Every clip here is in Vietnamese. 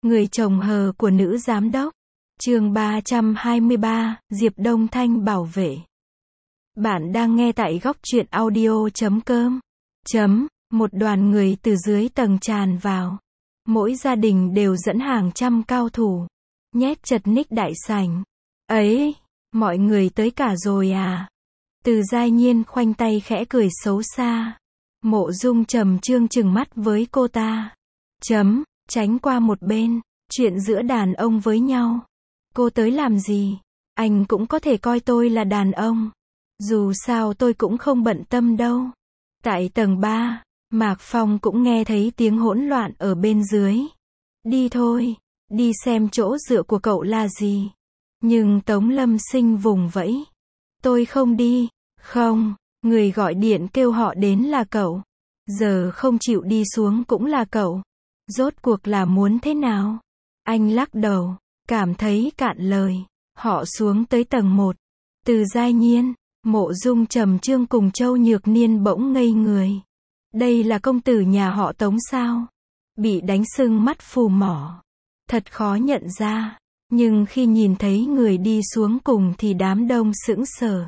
Người chồng hờ của nữ giám đốc. Chương 323, Diệp Đông Thanh bảo vệ. Bạn đang nghe tại góc truyện audio.com. Một đoàn người từ dưới tầng tràn vào. Mỗi gia đình đều dẫn hàng trăm cao thủ. Nhét chật ních đại sảnh. Ấy, mọi người tới cả rồi à? Từ Giai Nhiên khoanh tay khẽ cười xấu xa. Mộ Dung Trầm Trương trừng mắt với cô ta. Tránh qua một bên. Chuyện giữa đàn ông với nhau. Cô tới làm gì? Anh cũng có thể coi tôi là đàn ông. Dù sao tôi cũng không bận tâm đâu. Tại tầng 3, Mạc Phong cũng nghe thấy tiếng hỗn loạn ở bên dưới. Đi thôi, đi xem chỗ dựa của cậu là gì. Nhưng Tống Lâm Sinh vùng vẫy. Tôi không đi. Không, người gọi điện kêu họ đến là cậu. Giờ không chịu đi xuống cũng là cậu. Rốt cuộc là muốn thế nào? Anh lắc đầu, cảm thấy cạn lời. Họ xuống tới tầng 1. Từ Giai Nhiên, Mộ Dung Trầm Trương cùng Châu Nhược Niên bỗng ngây người. Đây là công tử nhà họ Tống sao? Bị đánh sưng mắt phù mỏ. Thật khó nhận ra. Nhưng khi nhìn thấy người đi xuống cùng thì đám đông sững sờ.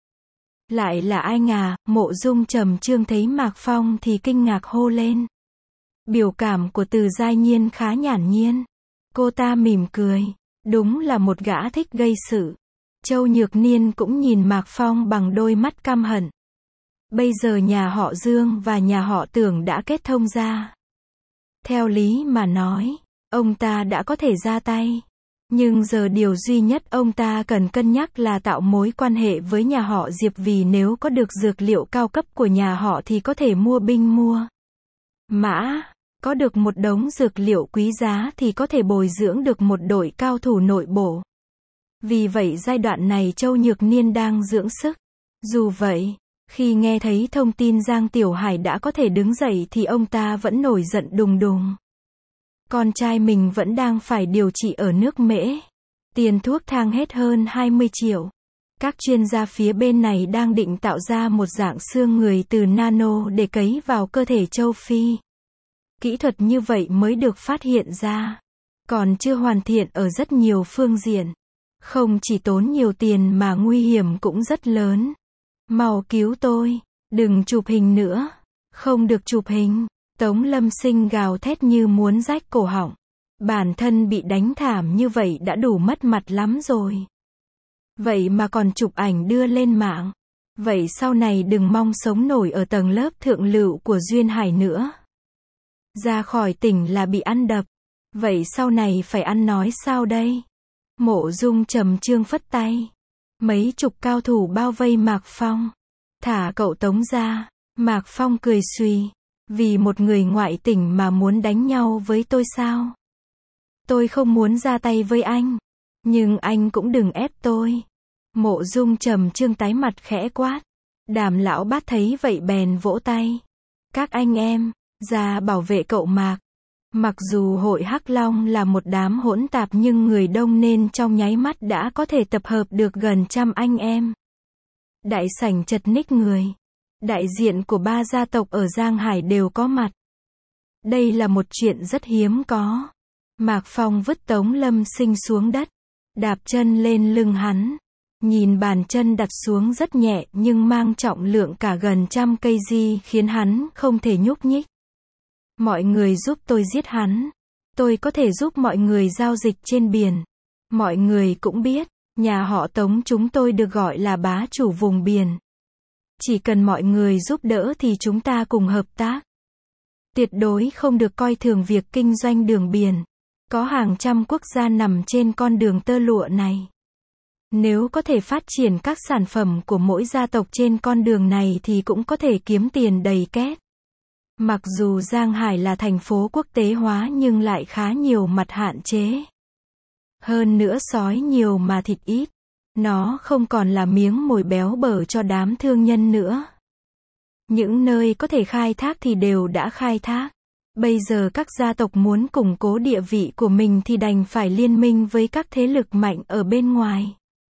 Lại là anh à? Mộ Dung Trầm Trương thấy Mạc Phong thì kinh ngạc hô lên. Biểu cảm của Từ Giai Nhiên khá nhản nhiên. Cô ta mỉm cười. Đúng là một gã thích gây sự. Châu Nhược Niên cũng nhìn Mạc Phong bằng đôi mắt căm hận. Bây giờ nhà họ Dương và nhà họ Tưởng đã kết thông ra. Theo lý mà nói, ông ta đã có thể ra tay. Nhưng giờ điều duy nhất ông ta cần cân nhắc là tạo mối quan hệ với nhà họ Diệp, vì nếu có được dược liệu cao cấp của nhà họ thì có thể mua binh mua mã. Có được một đống dược liệu quý giá thì có thể bồi dưỡng được một đội cao thủ nội bộ. Vì vậy giai đoạn này Châu Nhược Niên đang dưỡng sức. Dù vậy, khi nghe thấy thông tin Giang Tiểu Hải đã có thể đứng dậy thì ông ta vẫn nổi giận đùng đùng. Con trai mình vẫn đang phải điều trị ở nước Mễ. Tiền thuốc thang hết hơn 20 triệu. Các chuyên gia phía bên này đang định tạo ra một dạng xương người từ nano để cấy vào cơ thể châu Phi. Kỹ thuật như vậy mới được phát hiện ra. Còn chưa hoàn thiện ở rất nhiều phương diện. Không chỉ tốn nhiều tiền mà nguy hiểm cũng rất lớn. Mau cứu tôi. Đừng chụp hình nữa. Không được chụp hình. Tống Lâm Sinh gào thét như muốn rách cổ họng. Bản thân bị đánh thảm như vậy đã đủ mất mặt lắm rồi. Vậy mà còn chụp ảnh đưa lên mạng. Vậy sau này đừng mong sống nổi ở tầng lớp thượng lưu của Duyên Hải nữa. Ra khỏi tỉnh là bị ăn đập. Vậy sau này phải ăn nói sao đây? Mộ Dung Trầm Trương phất tay. Mấy chục cao thủ bao vây Mạc Phong. Thả cậu Tống ra. Mạc Phong cười suy. Vì một người ngoại tỉnh mà muốn đánh nhau với tôi sao? Tôi không muốn ra tay với anh. Nhưng anh cũng đừng ép tôi. Mộ Dung Trầm Trương tái mặt khẽ quát. Đàm lão bát thấy vậy bèn vỗ tay. Các anh em, ra bảo vệ cậu Mạc. Mặc dù hội Hắc Long là một đám hỗn tạp nhưng người đông nên trong nháy mắt đã có thể tập hợp được gần trăm anh em. Đại sảnh chật ních người. Đại diện của 3 gia tộc ở Giang Hải đều có mặt. Đây là một chuyện rất hiếm có. Mạc Phong vứt Tống Lâm Sinh xuống đất. Đạp chân lên lưng hắn. Nhìn bàn chân đặt xuống rất nhẹ nhưng mang trọng lượng cả gần trăm kg khiến hắn không thể nhúc nhích. Mọi người giúp tôi giết hắn. Tôi có thể giúp mọi người giao dịch trên biển. Mọi người cũng biết, nhà họ Tống chúng tôi được gọi là bá chủ vùng biển. Chỉ cần mọi người giúp đỡ thì chúng ta cùng hợp tác. Tuyệt đối không được coi thường việc kinh doanh đường biển. Có hàng trăm quốc gia nằm trên con đường tơ lụa này. Nếu có thể phát triển các sản phẩm của mỗi gia tộc trên con đường này thì cũng có thể kiếm tiền đầy két. Mặc dù Giang Hải là thành phố quốc tế hóa nhưng lại khá nhiều mặt hạn chế. Hơn nữa sói nhiều mà thịt ít. Nó không còn là miếng mồi béo bở cho đám thương nhân nữa. Những nơi có thể khai thác thì đều đã khai thác. Bây giờ các gia tộc muốn củng cố địa vị của mình thì đành phải liên minh với các thế lực mạnh ở bên ngoài.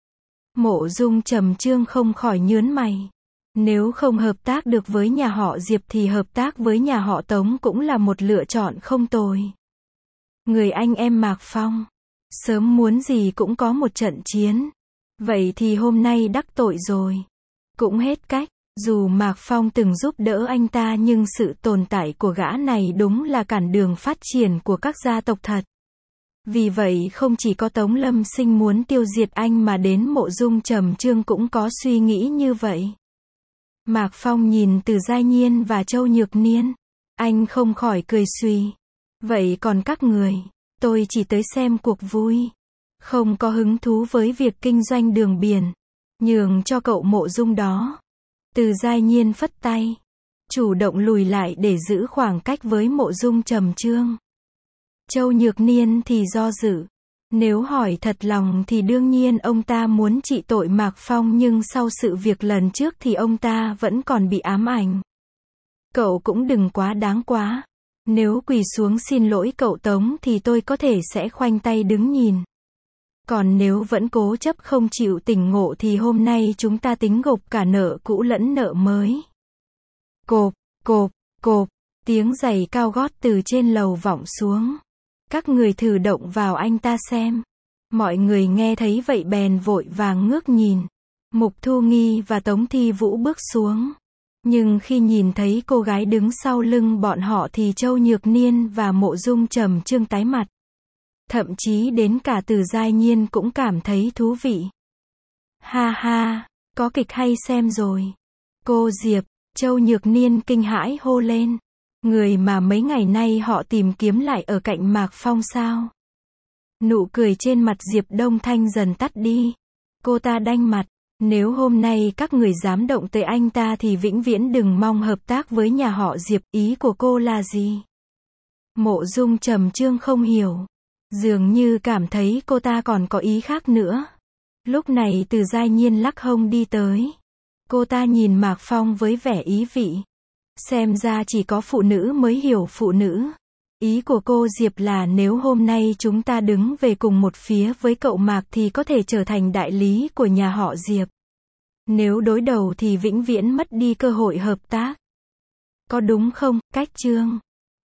Mộ Dung Trầm Trương không khỏi nhướng mày. Nếu không hợp tác được với nhà họ Diệp thì hợp tác với nhà họ Tống cũng là một lựa chọn không tồi. Người anh em Mạc Phong. Sớm muốn gì cũng có một trận chiến. Vậy thì hôm nay đắc tội rồi. Cũng hết cách. Dù Mạc Phong từng giúp đỡ anh ta nhưng sự tồn tại của gã này đúng là cản đường phát triển của các gia tộc thật. Vì vậy không chỉ có Tống Lâm Sinh muốn tiêu diệt anh mà đến Mộ Dung Trầm Chương cũng có suy nghĩ như vậy. Mạc Phong nhìn Từ Giai Nhiên và Châu Nhược Niên. Anh không khỏi cười suy. Vậy còn các người, tôi chỉ tới xem cuộc vui. Không có hứng thú với việc kinh doanh đường biển. Nhường cho cậu Mộ Dung đó. Từ Giai Nhiên phất tay. Chủ động lùi lại để giữ khoảng cách với Mộ Dung Trầm Chương. Châu Nhược Niên thì do dự. Nếu hỏi thật lòng thì đương nhiên ông ta muốn trị tội Mạc Phong nhưng sau sự việc lần trước thì ông ta vẫn còn bị ám ảnh. Cậu cũng đừng quá đáng quá. Nếu quỳ xuống xin lỗi cậu Tống thì tôi có thể sẽ khoanh tay đứng nhìn. Còn nếu vẫn cố chấp không chịu tỉnh ngộ thì hôm nay chúng ta tính gộp cả nợ cũ lẫn nợ mới. Cộp, cộp, cộp, tiếng giày cao gót từ trên lầu vọng xuống. Các người thử động vào anh ta xem. Mọi người nghe thấy vậy bèn vội vàng ngước nhìn. Mục Thu Nghi và Tống Thi Vũ bước xuống. Nhưng khi nhìn thấy cô gái đứng sau lưng bọn họ thì Châu Nhược Niên và Mộ Dung Trầm Chương tái mặt. Thậm chí đến cả Từ Giai Nhiên cũng cảm thấy thú vị. Ha ha, có kịch hay xem rồi. Cô Diệp, Châu Nhược Niên kinh hãi hô lên. Người mà mấy ngày nay họ tìm kiếm lại ở cạnh Mạc Phong sao? Nụ cười trên mặt Diệp Đông Thanh dần tắt đi. Cô ta đanh mặt. Nếu hôm nay các người dám động tới anh ta thì vĩnh viễn đừng mong hợp tác với nhà họ Diệp. Ý của cô là gì? Mộ Dung Trầm Chương không hiểu. Dường như cảm thấy cô ta còn có ý khác nữa. Lúc này Từ Giai Nhiên lắc hông đi tới. Cô ta nhìn Mạc Phong với vẻ ý vị. Xem ra chỉ có phụ nữ mới hiểu phụ nữ. Ý của cô Diệp là nếu hôm nay chúng ta đứng về cùng một phía với cậu Mạc thì có thể trở thành đại lý của nhà họ Diệp. Nếu đối đầu thì vĩnh viễn mất đi cơ hội hợp tác. Có đúng không, Cách Chương?